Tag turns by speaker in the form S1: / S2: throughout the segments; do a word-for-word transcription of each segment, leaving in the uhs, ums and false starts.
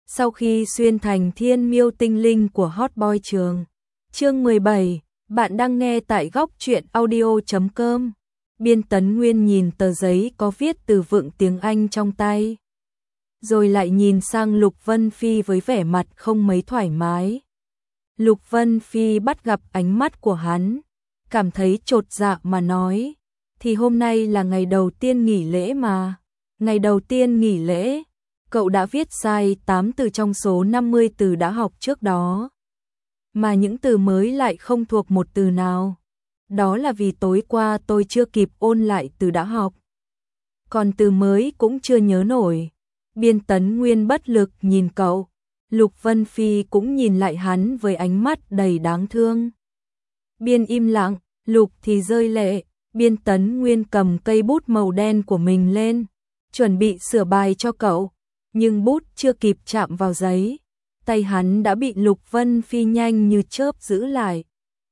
S1: Sau khi xuyên thành thiên miêu tinh linh của Hot Boy Trường. Chương mười bảy, bạn đang nghe tại góc truyện audio chấm com. Biên Tấn Nguyên nhìn tờ giấy có viết từ vựng tiếng Anh trong tay, rồi lại nhìn sang Lục Vân Phi với vẻ mặt không mấy thoải mái. Lục Vân Phi bắt gặp ánh mắt của hắn, cảm thấy chột dạ mà nói, thì hôm nay là ngày đầu tiên nghỉ lễ mà. Ngày đầu tiên nghỉ lễ, cậu đã viết sai tám từ trong số năm mươi từ đã học trước đó. Mà những từ mới lại không thuộc một từ nào. Đó là vì tối qua tôi chưa kịp ôn lại từ đã học. Còn từ mới cũng chưa nhớ nổi. Biên Tấn Nguyên bất lực nhìn cậu. Lục Vân Phi cũng nhìn lại hắn với ánh mắt đầy đáng thương. Biên im lặng, Lục thì rơi lệ. Biên Tấn Nguyên cầm cây bút màu đen của mình lên, chuẩn bị sửa bài cho cậu. Nhưng bút chưa kịp chạm vào giấy, tay hắn đã bị Lục Vân Phi nhanh như chớp giữ lại.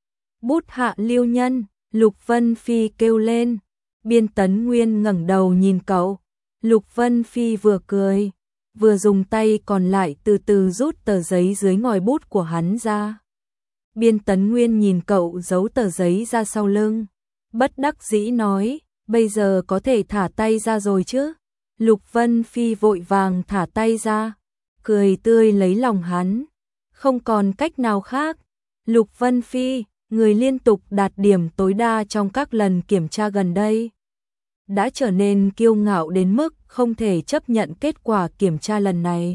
S1: Bút hạ lưu nhân, Lục Vân Phi kêu lên. Biên Tấn Nguyên ngẩng đầu nhìn cậu. Lục Vân Phi vừa cười, vừa dùng tay còn lại từ từ rút tờ giấy dưới ngòi bút của hắn ra. Biên Tấn Nguyên nhìn cậu giấu tờ giấy ra sau lưng, bất đắc dĩ nói, bây giờ có thể thả tay ra rồi chứ? Lục Vân Phi vội vàng thả tay ra, cười tươi lấy lòng hắn. Không còn cách nào khác. Lục Vân Phi, người liên tục đạt điểm tối đa trong các lần kiểm tra gần đây, đã trở nên kiêu ngạo đến mức không thể chấp nhận kết quả kiểm tra lần này.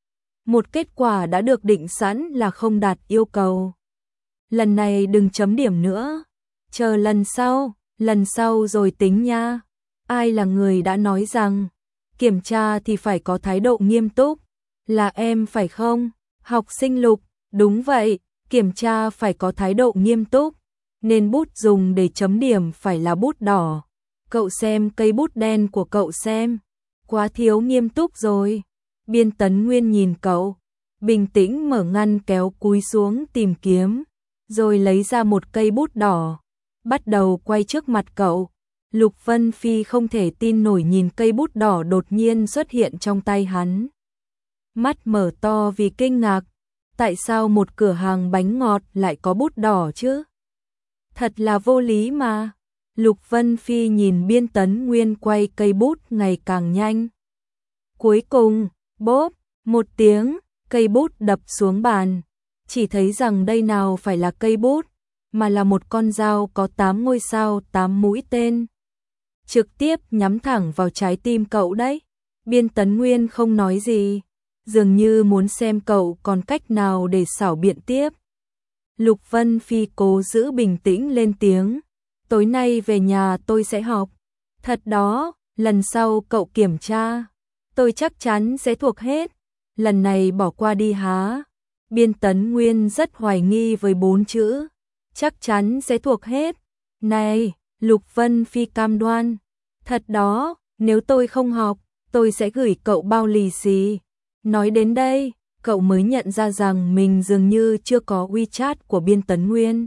S1: Một kết quả đã được định sẵn là không đạt yêu cầu. Lần này đừng chấm điểm nữa. Chờ lần sau, lần sau rồi tính nha. Ai là người đã nói rằng kiểm tra thì phải có thái độ nghiêm túc? Là em phải không? Học sinh Lục, đúng vậy, kiểm tra phải có thái độ nghiêm túc, nên bút dùng để chấm điểm phải là bút đỏ. Cậu xem cây bút đen của cậu xem, quá thiếu nghiêm túc rồi. Biên Tấn Nguyên nhìn cậu, bình tĩnh mở ngăn kéo cúi xuống tìm kiếm, rồi lấy ra một cây bút đỏ, bắt đầu quay trước mặt cậu. Lục Vân Phi không thể tin nổi nhìn cây bút đỏ đột nhiên xuất hiện trong tay hắn. Mắt mở to vì kinh ngạc, tại sao một cửa hàng bánh ngọt lại có bút đỏ chứ? Thật là vô lý mà. Lục Vân Phi nhìn Biên Tấn Nguyên quay cây bút ngày càng nhanh. Cuối cùng, bốp, một tiếng, cây bút đập xuống bàn. Chỉ thấy rằng đây nào phải là cây bút, mà là một con dao có tám ngôi sao, tám mũi tên. Trực tiếp nhắm thẳng vào trái tim cậu đấy. Biên Tấn Nguyên không nói gì, dường như muốn xem cậu còn cách nào để xảo biện tiếp. Lục Vân Phi cố giữ bình tĩnh lên tiếng, tối nay về nhà tôi sẽ học. Thật đó, lần sau cậu kiểm tra, tôi chắc chắn sẽ thuộc hết. Lần này bỏ qua đi há? Biên Tấn Nguyên rất hoài nghi với bốn chữ, chắc chắn sẽ thuộc hết. Này, Lục Vân Phi cam đoan, thật đó, nếu tôi không học, tôi sẽ gửi cậu bao lì xì. Nói đến đây, cậu mới nhận ra rằng mình dường như chưa có WeChat của Biên Tấn Nguyên.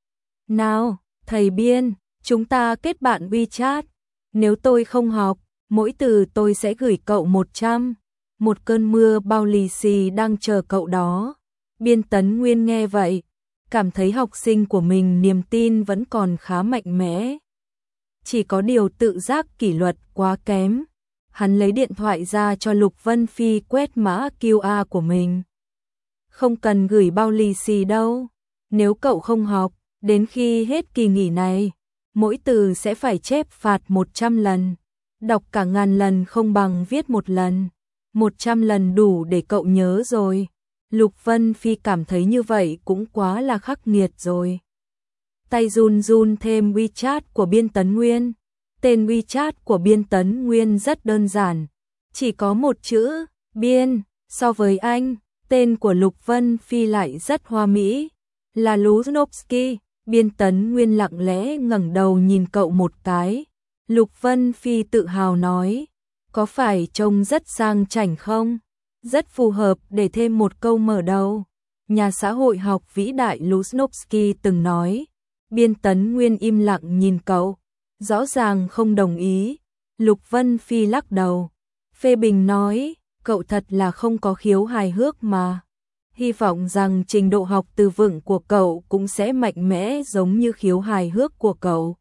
S1: Nào, thầy Biên, chúng ta kết bạn WeChat. Nếu tôi không học, mỗi từ tôi sẽ gửi cậu một trăm. Một cơn mưa bao lì xì đang chờ cậu đó. Biên Tấn Nguyên nghe vậy, cảm thấy học sinh của mình niềm tin vẫn còn khá mạnh mẽ. Chỉ có điều tự giác kỷ luật quá kém. Hắn lấy điện thoại ra cho Lục Vân Phi quét mã quy rờ của mình. Không cần gửi bao lì xì đâu. Nếu cậu không học, đến khi hết kỳ nghỉ này, mỗi từ sẽ phải chép phạt một trăm lần. Đọc cả ngàn lần không bằng viết một lần. một trăm lần đủ để cậu nhớ rồi. Lục Vân Phi cảm thấy như vậy cũng quá là khắc nghiệt rồi. Tay run run thêm WeChat của Biên Tấn Nguyên. Tên WeChat của Biên Tấn Nguyên rất đơn giản, chỉ có một chữ, Biên. So với anh, tên của Lục Vân Phi lại rất hoa mỹ, là Lunovsky. Biên Tấn Nguyên lặng lẽ ngẩng đầu nhìn cậu một cái. Lục Vân Phi tự hào nói, có phải trông rất sang chảnh không? Rất phù hợp để thêm một câu mở đầu. Nhà xã hội học vĩ đại Lunovsky từng nói. Biên Tấn Nguyên im lặng nhìn cậu, rõ ràng không đồng ý. Lục Vân Phi lắc đầu, phê bình nói, cậu thật là không có khiếu hài hước mà. Hy vọng rằng trình độ học từ vựng của cậu cũng sẽ mạnh mẽ giống như khiếu hài hước của cậu.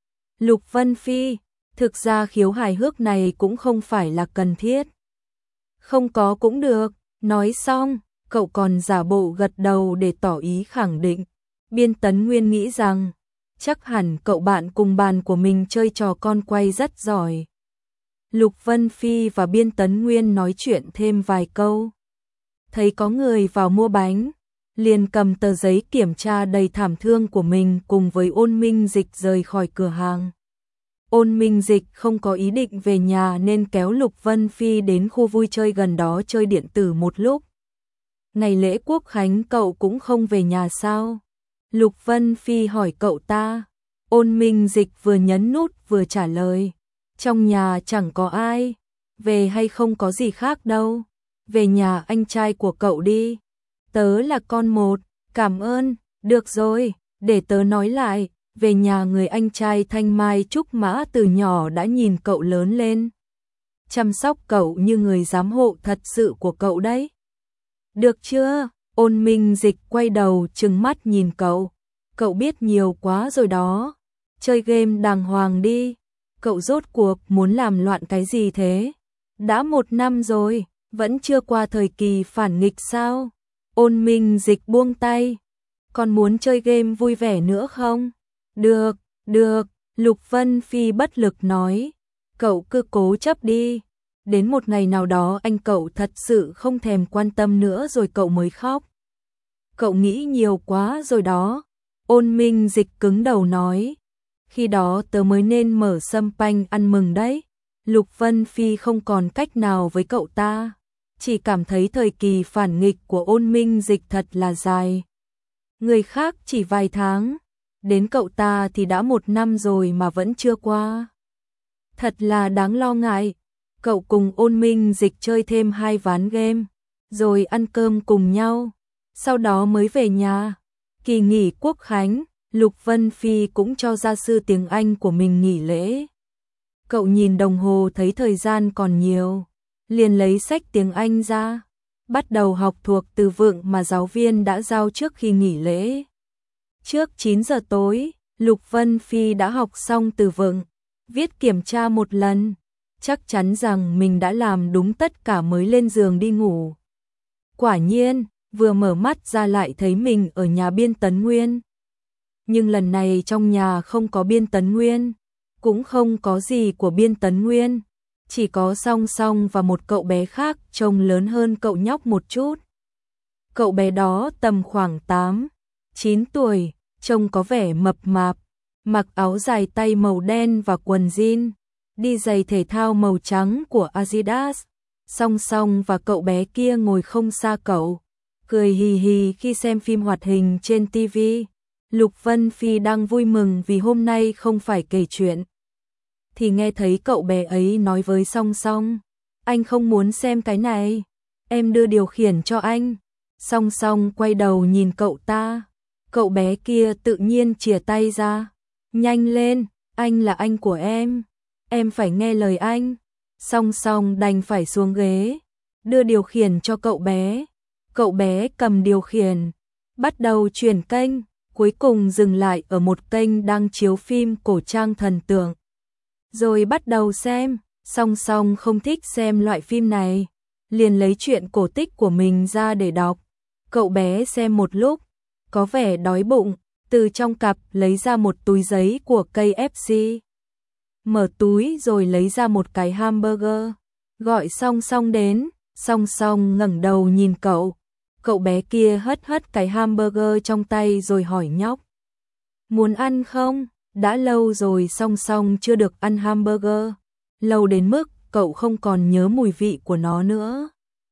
S1: Lục Vân Phi, thực ra khiếu hài hước này cũng không phải là cần thiết. Không có cũng được, nói xong, cậu còn giả bộ gật đầu để tỏ ý khẳng định. Biên Tấn Nguyên nghĩ rằng, chắc hẳn cậu bạn cùng bàn của mình chơi trò con quay rất giỏi. Lục Vân Phi và Biên Tấn Nguyên nói chuyện thêm vài câu. Thấy có người vào mua bánh, liền cầm tờ giấy kiểm tra đầy thảm thương của mình cùng với Ôn Minh Dịch rời khỏi cửa hàng. Ôn Minh Dịch không có ý định về nhà nên kéo Lục Vân Phi đến khu vui chơi gần đó chơi điện tử một lúc. Ngày lễ Quốc Khánh cậu cũng không về nhà sao? Lục Vân Phi hỏi cậu ta. Ôn Minh Dịch vừa nhấn nút vừa trả lời. Trong nhà chẳng có ai, về hay không có gì khác đâu. Về nhà anh trai của cậu đi. Tớ là con một, cảm ơn, được rồi, để tớ nói lại. Về nhà người anh trai thanh mai trúc mã từ nhỏ đã nhìn cậu lớn lên. Chăm sóc cậu như người giám hộ thật sự của cậu đấy. Được chưa? Ôn Minh Dịch quay đầu trừng mắt nhìn cậu. Cậu biết nhiều quá rồi đó. Chơi game đàng hoàng đi. Cậu rốt cuộc muốn làm loạn cái gì thế? Đã một năm rồi, vẫn chưa qua thời kỳ phản nghịch sao? Ôn Minh Dịch buông tay. Còn muốn chơi game vui vẻ nữa không? Được, được, Lục Vân Phi bất lực nói. Cậu cứ cố chấp đi. Đến một ngày nào đó anh cậu thật sự không thèm quan tâm nữa rồi cậu mới khóc. Cậu nghĩ nhiều quá rồi đó. Ôn Minh Dịch cứng đầu nói. Khi đó tớ mới nên mở sâm panh ăn mừng đấy. Lục Vân Phi không còn cách nào với cậu ta. Chỉ cảm thấy thời kỳ phản nghịch của Ôn Minh Dịch thật là dài. Người khác chỉ vài tháng. Đến cậu ta thì đã một năm rồi mà vẫn chưa qua. Thật là đáng lo ngại. Cậu cùng Ôn Minh Dịch chơi thêm hai ván game, rồi ăn cơm cùng nhau, sau đó mới về nhà. Kỳ nghỉ Quốc Khánh, Lục Vân Phi cũng cho gia sư tiếng Anh của mình nghỉ lễ. Cậu nhìn đồng hồ thấy thời gian còn nhiều, liền lấy sách tiếng Anh ra, bắt đầu học thuộc từ vựng mà giáo viên đã giao trước khi nghỉ lễ. Trước chín giờ tối, Lục Vân Phi đã học xong từ vựng, viết kiểm tra một lần, chắc chắn rằng mình đã làm đúng tất cả mới lên giường đi ngủ. Quả nhiên, vừa mở mắt ra lại thấy mình ở nhà Biên Tấn Nguyên. Nhưng lần này trong nhà không có Biên Tấn Nguyên, cũng không có gì của Biên Tấn Nguyên, chỉ có Song Song và một cậu bé khác trông lớn hơn cậu nhóc một chút. Cậu bé đó tầm khoảng tám, chín tuổi, trông có vẻ mập mạp, mặc áo dài tay màu đen và quần jean, đi giày thể thao màu trắng của Adidas. Song Song và cậu bé kia ngồi không xa cậu, cười hì hì khi xem phim hoạt hình trên ti vi. Lục Vân Phi đang vui mừng vì hôm nay không phải kể chuyện, thì nghe thấy cậu bé ấy nói với Song Song, anh không muốn xem cái này, em đưa điều khiển cho anh. Song Song quay đầu nhìn cậu ta, cậu bé kia tự nhiên chìa tay ra, nhanh lên, anh là anh của em, em phải nghe lời anh. Song Song đành phải xuống ghế, đưa điều khiển cho cậu bé. Cậu bé cầm điều khiển, bắt đầu chuyển kênh, cuối cùng dừng lại ở một kênh đang chiếu phim cổ trang thần tượng. Rồi bắt đầu xem, Song Song không thích xem loại phim này, liền lấy truyện cổ tích của mình ra để đọc. Cậu bé xem một lúc, có vẻ đói bụng, từ trong cặp lấy ra một túi giấy của cây ép xê. Mở túi rồi lấy ra một cái hamburger, gọi Song Song đến. Song Song ngẩng đầu nhìn cậu, cậu bé kia hất hất cái hamburger trong tay rồi hỏi nhóc, muốn ăn không? Đã lâu rồi Song Song chưa được ăn hamburger, lâu đến mức cậu không còn nhớ mùi vị của nó nữa,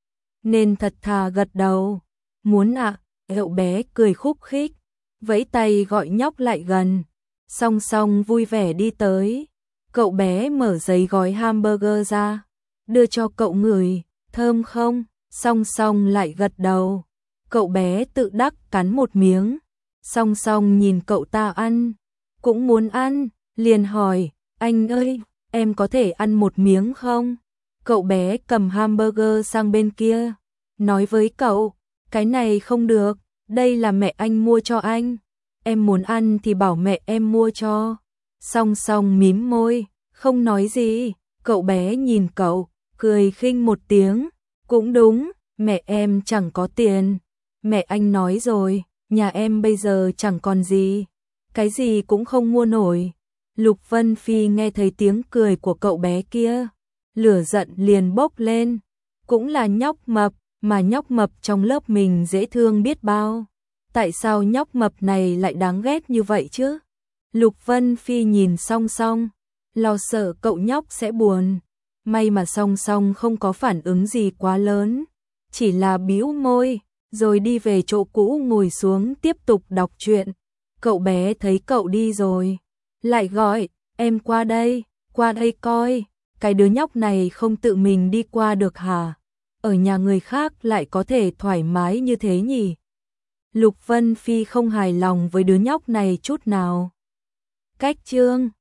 S1: nên thật thà gật đầu. Muốn ạ, à? Cậu bé cười khúc khích, vẫy tay gọi nhóc lại gần. Song Song vui vẻ đi tới, cậu bé mở giấy gói hamburger ra, đưa cho cậu ngửi, thơm không? Song Song lại gật đầu, cậu bé tự đắc cắn một miếng. Song Song nhìn cậu ta ăn, cũng muốn ăn, liền hỏi, anh ơi, em có thể ăn một miếng không? Cậu bé cầm hamburger sang bên kia, nói với cậu, cái này không được, đây là mẹ anh mua cho anh. Em muốn ăn thì bảo mẹ em mua cho. Song Song mím môi, không nói gì. Cậu bé nhìn cậu, cười khinh một tiếng. Cũng đúng, mẹ em chẳng có tiền. Mẹ anh nói rồi, nhà em bây giờ chẳng còn gì. Cái gì cũng không mua nổi. Lục Vân Phi nghe thấy tiếng cười của cậu bé kia, lửa giận liền bốc lên. Cũng là nhóc mập, mà nhóc mập trong lớp mình dễ thương biết bao. Tại sao nhóc mập này lại đáng ghét như vậy chứ? Lục Vân Phi nhìn Song Song, lo sợ cậu nhóc sẽ buồn. May mà Song Song không có phản ứng gì quá lớn, chỉ là bĩu môi, rồi đi về chỗ cũ ngồi xuống tiếp tục đọc truyện. Cậu bé thấy cậu đi rồi, lại gọi, em qua đây, qua đây coi, cái đứa nhóc này không tự mình đi qua được hả? Ở nhà người khác lại có thể thoải mái như thế nhỉ? Lục Vân Phi không hài lòng với đứa nhóc này chút nào. Cách chương